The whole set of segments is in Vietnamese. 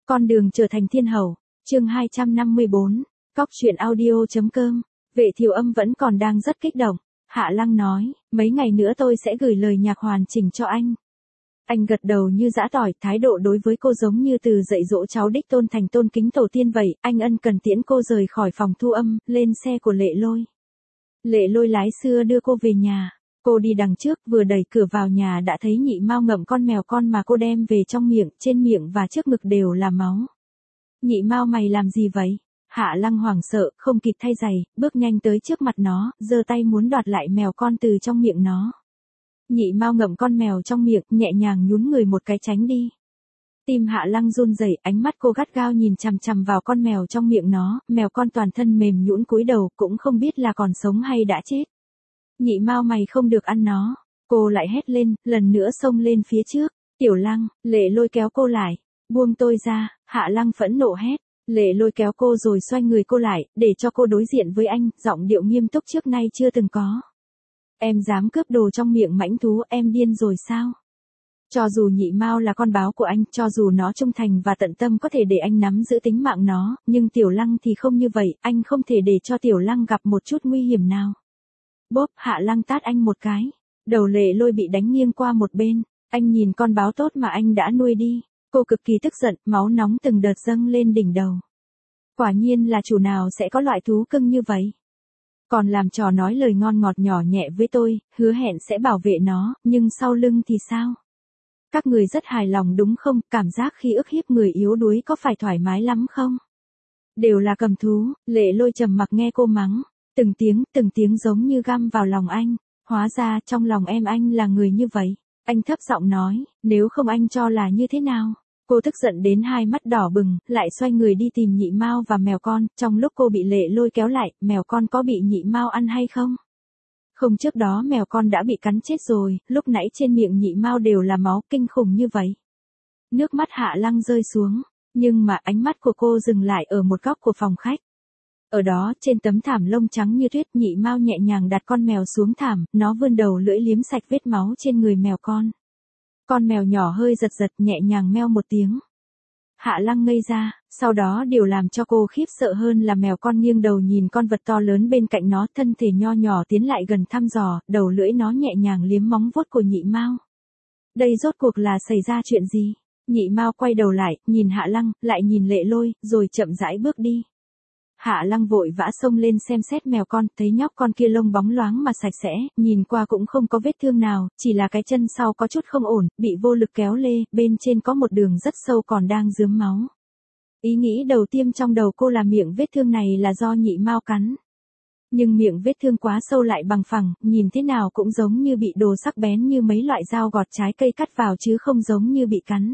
Con đường trở thành thiên hậu, chương 254, Cóc truyện audio.com. Vệ Thiều Âm vẫn còn đang rất kích động. Hạ Lăng nói, mấy ngày nữa tôi sẽ gửi lời nhạc hoàn chỉnh cho anh. Anh gật đầu như giã tỏi, thái độ đối với cô giống như từ dạy dỗ cháu đích tôn thành tôn kính tổ tiên vậy. Anh ân cần tiễn cô rời khỏi phòng thu âm, lên xe của Lệ Lôi. Lệ Lôi lái xưa đưa cô về nhà. Cô đi đằng trước, vừa đẩy cửa vào nhà đã thấy Nhị Mao ngậm con mèo con mà cô đem về trong miệng, trên miệng và trước ngực đều là máu. Nhị Mao, mày làm gì vậy? Hạ Lăng hoảng sợ, không kịp thay giày, bước nhanh tới trước mặt nó, giơ tay muốn đoạt lại mèo con từ trong miệng nó. Nhị Mao ngậm con mèo trong miệng, nhẹ nhàng nhún người một cái tránh đi. Tim Hạ Lăng run rẩy, ánh mắt cô gắt gao nhìn chằm chằm vào con mèo trong miệng nó, mèo con toàn thân mềm nhũn cúi đầu, cũng không biết là còn sống hay đã chết. Nhị Mao, mày không được ăn nó. Cô lại hét lên, lần nữa xông lên phía trước. Tiểu Lăng, Lệ Lôi kéo cô lại. Buông tôi ra. Hạ Lăng phẫn nộ hét. Lệ Lôi kéo cô rồi xoay người cô lại, để cho cô đối diện với anh, giọng điệu nghiêm túc trước nay chưa từng có. Em dám cướp đồ trong miệng mãnh thú, em điên rồi sao? Cho dù Nhị Mao là con báo của anh, cho dù nó trung thành và tận tâm có thể để anh nắm giữ tính mạng nó, nhưng Tiểu Lăng thì không như vậy, anh không thể để cho Tiểu Lăng gặp một chút nguy hiểm nào. Bốp, Hạ Lăng tát anh một cái. Đầu Lệ Lôi bị đánh nghiêng qua một bên. Anh nhìn con báo tốt mà anh đã nuôi đi. Cô cực kỳ tức giận, máu nóng từng đợt dâng lên đỉnh đầu. Quả nhiên là chủ nào sẽ có loại thú cưng như vậy. Còn làm trò nói lời ngon ngọt nhỏ nhẹ với tôi, hứa hẹn sẽ bảo vệ nó, nhưng sau lưng thì sao? Các người rất hài lòng đúng không? Cảm giác khi ức hiếp người yếu đuối có phải thoải mái lắm không? Đều là cầm thú. Lệ Lôi trầm mặc nghe cô mắng. Từng tiếng giống như găm vào lòng anh. Hóa ra trong lòng em anh là người như vậy. Anh thấp giọng nói, nếu không anh cho là như thế nào? Cô tức giận đến hai mắt đỏ bừng, lại xoay người đi tìm Nhị Mao và mèo con. Trong lúc cô bị Lệ Lôi kéo lại, mèo con có bị Nhị Mao ăn hay không? Không, trước đó mèo con đã bị cắn chết rồi, lúc nãy trên miệng Nhị Mao đều là máu, kinh khủng như vậy. Nước mắt Hạ Lăng rơi xuống, nhưng mà ánh mắt của cô dừng lại ở một góc của phòng khách. Ở đó, trên tấm thảm lông trắng như tuyết, Nhị Mao nhẹ nhàng đặt con mèo xuống thảm, nó vươn đầu lưỡi liếm sạch vết máu trên người mèo con. Con mèo nhỏ hơi giật giật, nhẹ nhàng meo một tiếng. Hạ Lăng ngây ra, sau đó điều làm cho cô khiếp sợ hơn là mèo con nghiêng đầu nhìn con vật to lớn bên cạnh nó, thân thể nho nhỏ tiến lại gần thăm dò, đầu lưỡi nó nhẹ nhàng liếm móng vuốt của Nhị Mao. Đây rốt cuộc là xảy ra chuyện gì? Nhị Mao quay đầu lại, nhìn Hạ Lăng, lại nhìn Lệ Lôi, rồi chậm rãi bước đi. Hạ Lăng vội vã xông lên xem xét mèo con, thấy nhóc con kia lông bóng loáng mà sạch sẽ, nhìn qua cũng không có vết thương nào, chỉ là cái chân sau có chút không ổn, bị vô lực kéo lê, bên trên có một đường rất sâu còn đang rướm máu. Ý nghĩ đầu tiên trong đầu cô là miệng vết thương này là do Nhị Mao cắn. Nhưng miệng vết thương quá sâu lại bằng phẳng, nhìn thế nào cũng giống như bị đồ sắc bén như mấy loại dao gọt trái cây cắt vào chứ không giống như bị cắn.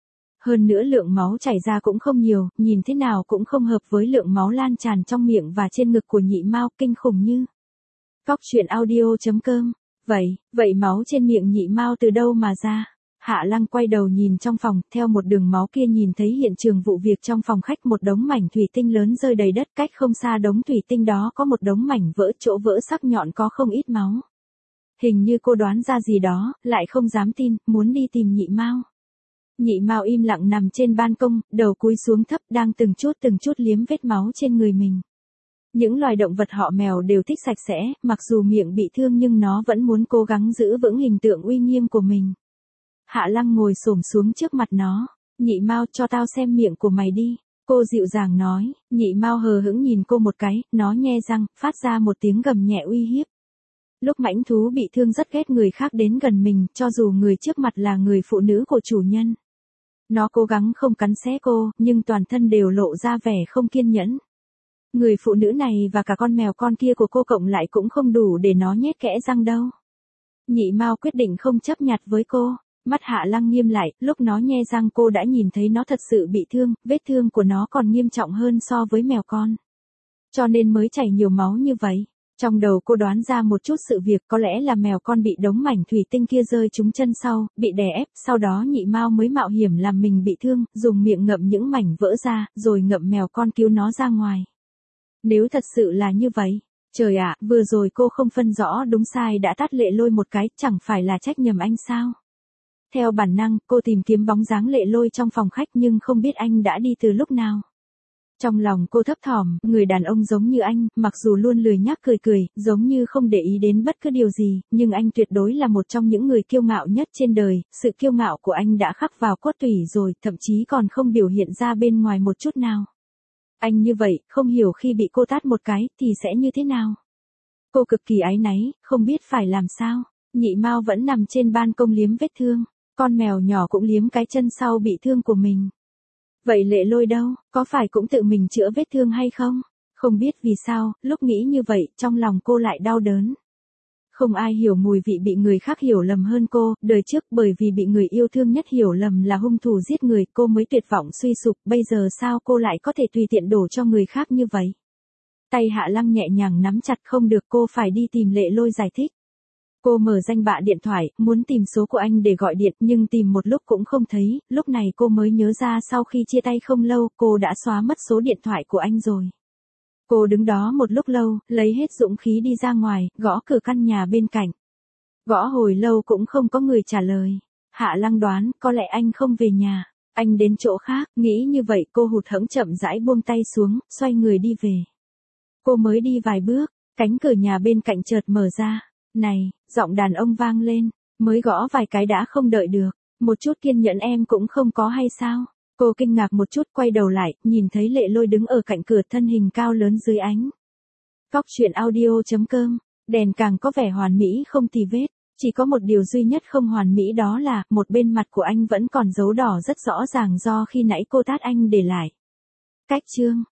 Hơn nữa lượng máu chảy ra cũng không nhiều, nhìn thế nào cũng không hợp với lượng máu lan tràn trong miệng và trên ngực của Nhị Mao, kinh khủng như. Cóc truyện audio.com. Vậy máu trên miệng Nhị Mao từ đâu mà ra? Hạ Lăng quay đầu nhìn trong phòng, theo một đường máu kia nhìn thấy hiện trường vụ việc trong phòng khách, một đống mảnh thủy tinh lớn rơi đầy đất, cách không xa đống thủy tinh đó có một đống mảnh vỡ, chỗ vỡ sắc nhọn có không ít máu. Hình như cô đoán ra gì đó, lại không dám tin, muốn đi tìm Nhị Mao. Nhị Mao im lặng nằm trên ban công, đầu cúi xuống thấp, đang từng chút liếm vết máu trên người mình. Những loài động vật họ mèo đều thích sạch sẽ, mặc dù miệng bị thương nhưng nó vẫn muốn cố gắng giữ vững hình tượng uy nghiêm của mình. Hạ Lăng ngồi xổm xuống trước mặt nó. Nhị Mao, cho tao xem miệng của mày đi. Cô dịu dàng nói. Nhị Mao hờ hững nhìn cô một cái, nó nhe răng, phát ra một tiếng gầm nhẹ uy hiếp. Lúc mãnh thú bị thương rất ghét người khác đến gần mình, cho dù người trước mặt là người phụ nữ của chủ nhân. Nó cố gắng không cắn xé cô, nhưng toàn thân đều lộ ra vẻ không kiên nhẫn. Người phụ nữ này và cả con mèo con kia của cô cộng lại cũng không đủ để nó nhét kẽ răng đâu. Nhị Mao quyết định không chấp nhặt với cô. Mắt Hạ Lăng nghiêm lại, lúc nó nhe răng cô đã nhìn thấy nó thật sự bị thương, vết thương của nó còn nghiêm trọng hơn so với mèo con. Cho nên mới chảy nhiều máu như vậy. Trong đầu cô đoán ra một chút sự việc, có lẽ là mèo con bị đống mảnh thủy tinh kia rơi trúng chân sau, bị đè ép, sau đó Nhị Mao mới mạo hiểm làm mình bị thương, dùng miệng ngậm những mảnh vỡ ra, rồi ngậm mèo con cứu nó ra ngoài. Nếu thật sự là như vậy, trời ạ, vừa rồi cô không phân rõ đúng sai đã tát Lệ Lôi một cái, chẳng phải là trách nhầm anh sao? Theo bản năng, cô tìm kiếm bóng dáng Lệ Lôi trong phòng khách nhưng không biết anh đã đi từ lúc nào. Trong lòng cô thấp thỏm, người đàn ông giống như anh, mặc dù luôn lười nhác cười cười, giống như không để ý đến bất cứ điều gì, nhưng anh tuyệt đối là một trong những người kiêu ngạo nhất trên đời, sự kiêu ngạo của anh đã khắc vào cốt tủy rồi, thậm chí còn không biểu hiện ra bên ngoài một chút nào. Anh như vậy, không hiểu khi bị cô tát một cái, thì sẽ như thế nào? Cô cực kỳ áy náy, không biết phải làm sao. Nhị Mao vẫn nằm trên ban công liếm vết thương, con mèo nhỏ cũng liếm cái chân sau bị thương của mình. Vậy Lệ Lôi đâu, có phải cũng tự mình chữa vết thương hay không? Không biết vì sao, lúc nghĩ như vậy, trong lòng cô lại đau đớn. Không ai hiểu mùi vị bị người khác hiểu lầm hơn cô, đời trước bởi vì bị người yêu thương nhất hiểu lầm là hung thủ giết người, cô mới tuyệt vọng suy sụp, bây giờ sao cô lại có thể tùy tiện đổ cho người khác như vậy? Tay Hạ Lăng nhẹ nhàng nắm chặt, không được, cô phải đi tìm Lệ Lôi giải thích. Cô mở danh bạ điện thoại, muốn tìm số của anh để gọi điện, nhưng tìm một lúc cũng không thấy, lúc này cô mới nhớ ra sau khi chia tay không lâu, cô đã xóa mất số điện thoại của anh rồi. Cô đứng đó một lúc lâu, lấy hết dũng khí đi ra ngoài, gõ cửa căn nhà bên cạnh. Gõ hồi lâu cũng không có người trả lời. Hạ Lăng đoán, có lẽ anh không về nhà, anh đến chỗ khác, nghĩ như vậy cô hụt hẫng chậm rãi buông tay xuống, xoay người đi về. Cô mới đi vài bước, cánh cửa nhà bên cạnh chợt mở ra. Này, giọng đàn ông vang lên, mới gõ vài cái đã không đợi được, một chút kiên nhẫn em cũng không có hay sao? Cô kinh ngạc một chút, quay đầu lại, nhìn thấy Lệ Lôi đứng ở cạnh cửa, thân hình cao lớn dưới ánh. Cóc truyện audio.com, đèn càng có vẻ hoàn mỹ không tì vết, chỉ có một điều duy nhất không hoàn mỹ, đó là, một bên mặt của anh vẫn còn dấu đỏ rất rõ ràng do khi nãy cô tát anh để lại. Cách chương